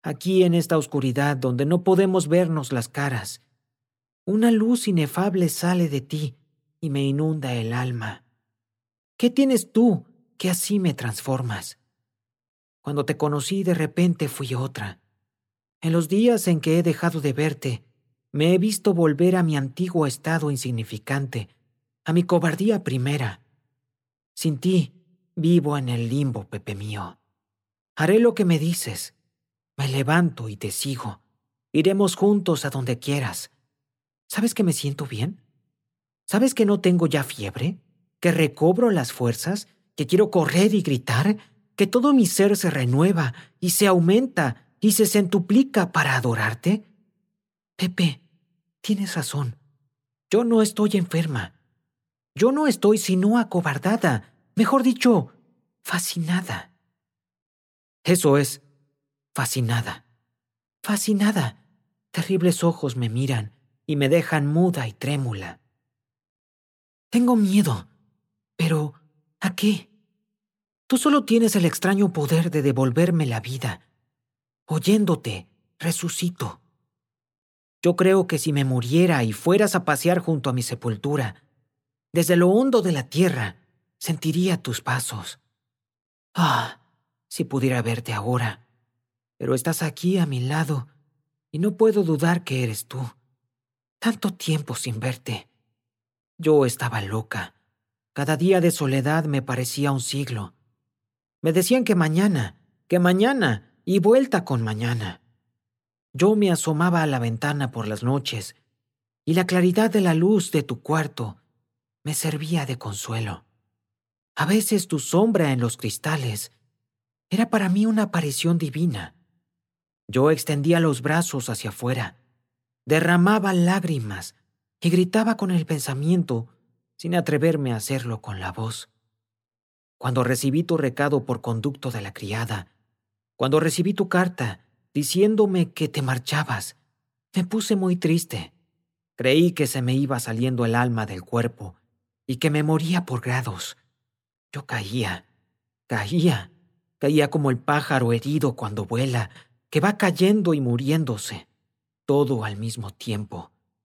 aquí en esta oscuridad donde no podemos vernos las caras. Una luz inefable sale de ti y me inunda el alma. ¿Qué tienes tú que así me transformas? Cuando te conocí de repente fui otra. En los días en que he dejado de verte, me he visto volver a mi antiguo estado insignificante, a mi cobardía primera. Sin ti, vivo en el limbo, Pepe mío. Haré lo que me dices. Me levanto y te sigo. Iremos juntos a donde quieras. ¿Sabes que me siento bien? ¿Sabes que no tengo ya fiebre? ¿Que recobro las fuerzas? ¿Que quiero correr y gritar? ¿Que todo mi ser se renueva y se aumenta y se centuplica para adorarte? Pepe, tienes razón. Yo no estoy enferma. Yo no estoy sino acobardada. Mejor dicho, fascinada. Eso es, fascinada. Fascinada. Terribles ojos me miran y me dejan muda y trémula. Tengo miedo. Pero, ¿a qué? Tú solo tienes el extraño poder de devolverme la vida. Oyéndote, resucito. Yo creo que si me muriera y fueras a pasear junto a mi sepultura, desde lo hondo de la tierra, sentiría tus pasos. Ah, si pudiera verte ahora. Pero estás aquí a mi lado y no puedo dudar que eres tú. Tanto tiempo sin verte. Yo estaba loca. Cada día de soledad me parecía un siglo. Me decían que mañana, y vuelta con mañana. Yo me asomaba a la ventana por las noches, y la claridad de la luz de tu cuarto me servía de consuelo. A veces tu sombra en los cristales era para mí una aparición divina. Yo extendía los brazos hacia afuera, derramaba lágrimas y gritaba con el pensamiento sin atreverme a hacerlo con la voz. Cuando recibí tu recado por conducto de la criada, cuando recibí tu carta diciéndome que te marchabas, me puse muy triste. Creí que se me iba saliendo el alma del cuerpo y que me moría por grados. Yo caía como el pájaro herido cuando vuela, que va cayendo y muriéndose, todo al mismo tiempo.